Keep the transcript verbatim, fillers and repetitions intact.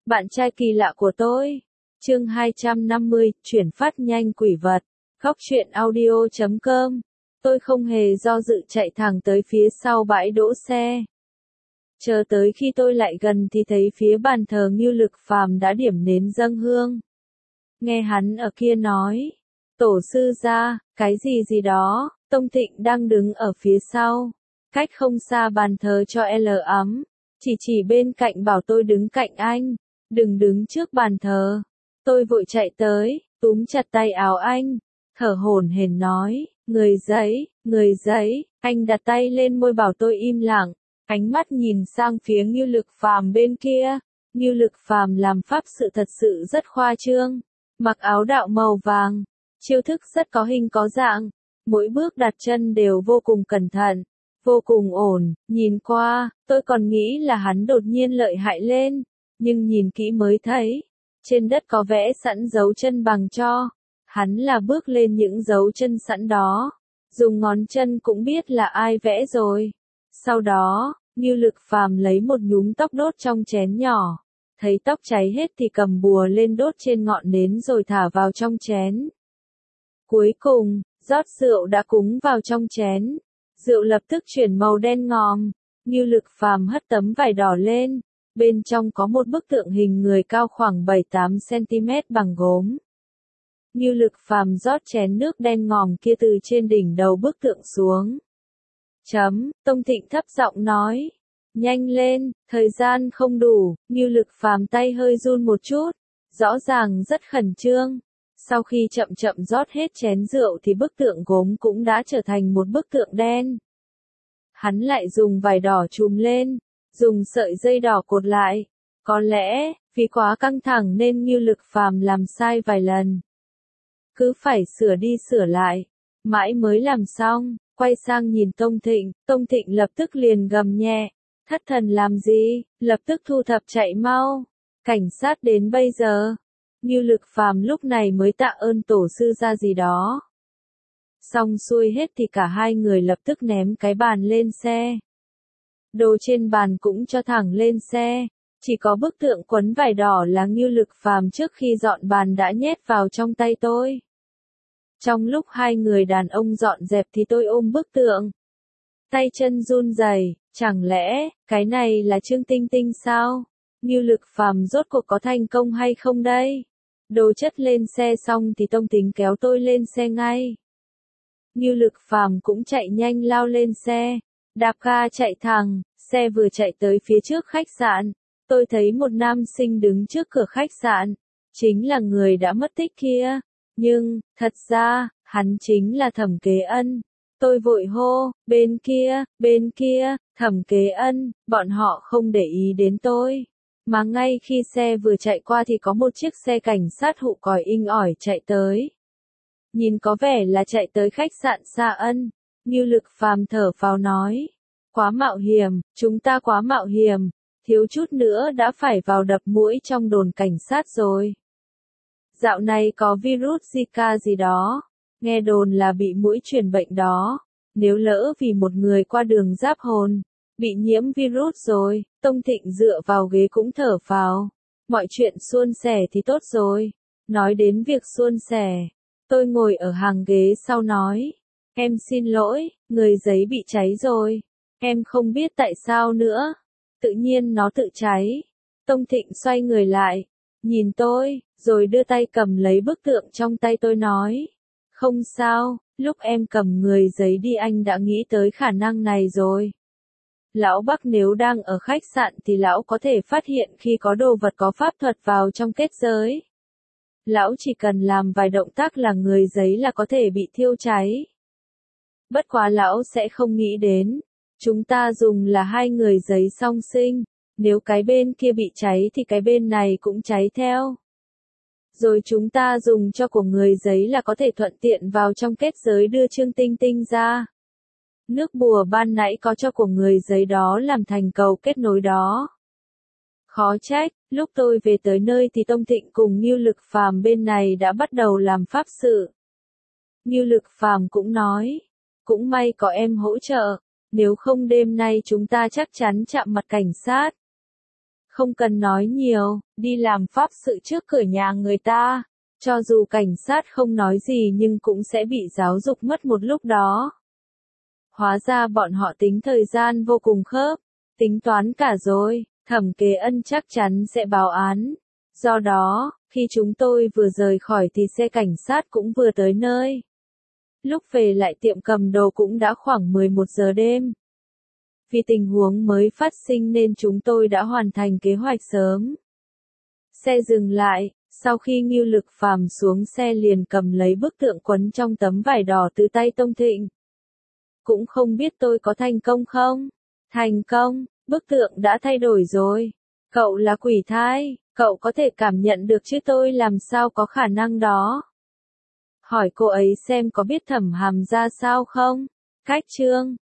Bạn trai kỳ lạ của tôi. Chương hai trăm năm mươi, chuyển phát nhanh quỷ vật. Góc truyện audio chấm com. Tôi không hề do dự chạy thẳng tới phía sau bãi đỗ xe. Chờ tới khi tôi lại gần thì thấy phía bàn thờ Ngưu Lực Phàm đã điểm nến dâng hương. Nghe hắn ở kia nói, tổ sư gia, cái gì gì đó, Tông Thịnh đang đứng ở phía sau, cách không xa bàn thờ cho L ấm, chỉ chỉ bên cạnh bảo tôi đứng cạnh anh, đừng đứng trước bàn thờ. Tôi vội chạy tới, túm chặt tay áo anh, thở hổn hển nói, người giấy, người giấy, anh đặt tay lên môi bảo tôi im lặng, ánh mắt nhìn sang phía Ngưu Lực Phàm bên kia. Ngưu Lực Phàm làm pháp sự thật sự rất khoa trương, mặc áo đạo màu vàng, chiêu thức rất có hình có dạng, mỗi bước đặt chân đều vô cùng cẩn thận, vô cùng ổn, nhìn qua, tôi còn nghĩ là hắn đột nhiên lợi hại lên, nhưng nhìn kỹ mới thấy, trên đất có vẽ sẵn dấu chân bằng cho, hắn là bước lên những dấu chân sẵn đó, dùng ngón chân cũng biết là ai vẽ rồi. Sau đó, Ngưu Lực Phàm lấy một nhúm tóc đốt trong chén nhỏ, thấy tóc cháy hết thì cầm bùa lên đốt trên ngọn nến rồi thả vào trong chén. Cuối cùng, rót rượu đã cúng vào trong chén, rượu lập tức chuyển màu đen ngòm, Ngưu Lực Phàm hất tấm vải đỏ lên, bên trong có một bức tượng hình người cao khoảng bảy tám xăng-ti-mét bằng gốm. Ngưu Lực Phàm rót chén nước đen ngòm kia từ trên đỉnh đầu bức tượng xuống. Chấm, Tông Thịnh thấp giọng nói, nhanh lên, thời gian không đủ. Ngưu Lực Phàm tay hơi run một chút, rõ ràng rất khẩn trương. Sau khi chậm chậm rót hết chén rượu thì bức tượng gốm cũng đã trở thành một bức tượng đen. Hắn lại dùng vải đỏ trùm lên, dùng sợi dây đỏ cột lại. Có lẽ, vì quá căng thẳng nên Ngưu Lực Phàm làm sai vài lần. Cứ phải sửa đi sửa lại, mãi mới làm xong, quay sang nhìn Tông Thịnh, Tông Thịnh lập tức liền gầm nhẹ, thất thần làm gì, lập tức thu thập chạy mau, cảnh sát đến bây giờ. Ngưu Lực Phàm lúc này mới tạ ơn tổ sư gia gì đó. Xong xuôi hết thì cả hai người lập tức ném cái bàn lên xe. Đồ trên bàn cũng cho thẳng lên xe, chỉ có bức tượng quấn vải đỏ là Ngưu Lực Phàm trước khi dọn bàn đã nhét vào trong tay tôi. Trong lúc hai người đàn ông dọn dẹp thì tôi ôm bức tượng. Tay chân run rẩy, chẳng lẽ, cái này là Trương Tinh Tinh sao? Ngưu Lực Phàm rốt cuộc có thành công hay không đây? Đồ chất lên xe xong thì Tông Tính kéo tôi lên xe ngay. Ngưu Lực Phàm cũng chạy nhanh lao lên xe, đạp ga chạy thẳng, xe vừa chạy tới phía trước khách sạn, tôi thấy một nam sinh đứng trước cửa khách sạn, chính là người đã mất tích kia, nhưng, thật ra, hắn chính là Thẩm Kế Ân. Tôi vội hô, bên kia, bên kia, Thẩm Kế Ân, bọn họ không để ý đến tôi. Mà ngay khi xe vừa chạy qua thì có một chiếc xe cảnh sát hụ còi inh ỏi chạy tới. Nhìn có vẻ là chạy tới khách sạn Sa Ân. Ngưu Lực Phàm thở phào nói, quá mạo hiểm, chúng ta quá mạo hiểm, thiếu chút nữa đã phải vào đập mũi trong đồn cảnh sát rồi. Dạo này có virus Zika gì đó, nghe đồn là bị muỗi truyền bệnh đó, nếu lỡ vì một người qua đường giáp hồn, bị nhiễm virus rồi. Tông Thịnh dựa vào ghế cũng thở phào, mọi chuyện suôn sẻ thì tốt rồi. Nói đến việc suôn sẻ, tôi ngồi ở hàng ghế sau nói, em xin lỗi, người giấy bị cháy rồi, em không biết tại sao nữa, tự nhiên nó tự cháy. Tông Thịnh xoay người lại, nhìn tôi, rồi đưa tay cầm lấy bức tượng trong tay tôi nói, không sao, lúc em cầm người giấy đi anh đã nghĩ tới khả năng này rồi. Lão Bắc nếu đang ở khách sạn thì lão có thể phát hiện khi có đồ vật có pháp thuật vào trong kết giới. Lão chỉ cần làm vài động tác là người giấy là có thể bị thiêu cháy. Bất quá lão sẽ không nghĩ đến, chúng ta dùng là hai người giấy song sinh, nếu cái bên kia bị cháy thì cái bên này cũng cháy theo. Rồi chúng ta dùng cho của người giấy là có thể thuận tiện vào trong kết giới đưa Trương Tinh Tinh ra. Nước bùa ban nãy có cho của người giấy đó làm thành cầu kết nối đó. Khó trách, lúc tôi về tới nơi thì Tông Thịnh cùng Ngưu Lực Phàm bên này đã bắt đầu làm pháp sự. Ngưu Lực Phàm cũng nói, cũng may có em hỗ trợ, nếu không đêm nay chúng ta chắc chắn chạm mặt cảnh sát. Không cần nói nhiều, đi làm pháp sự trước cửa nhà người ta. Cho dù cảnh sát không nói gì nhưng cũng sẽ bị giáo dục mất một lúc đó. Hóa ra bọn họ tính thời gian vô cùng khớp, tính toán cả rồi, Thẩm Kế Ân chắc chắn sẽ báo án. Do đó, khi chúng tôi vừa rời khỏi thì xe cảnh sát cũng vừa tới nơi. Lúc về lại tiệm cầm đồ cũng đã khoảng mười một giờ đêm. Vì tình huống mới phát sinh nên chúng tôi đã hoàn thành kế hoạch sớm. Xe dừng lại, sau khi Ngưu Lực Phàm xuống xe liền cầm lấy bức tượng quấn trong tấm vải đỏ từ tay Tông Thịnh. Cũng không biết tôi có thành công không? Thành công, bức tượng đã thay đổi rồi. Cậu là quỷ thai, cậu có thể cảm nhận được chứ tôi làm sao có khả năng đó. Hỏi cô ấy xem có biết Thẩm Hàm ra sao không? Cách chương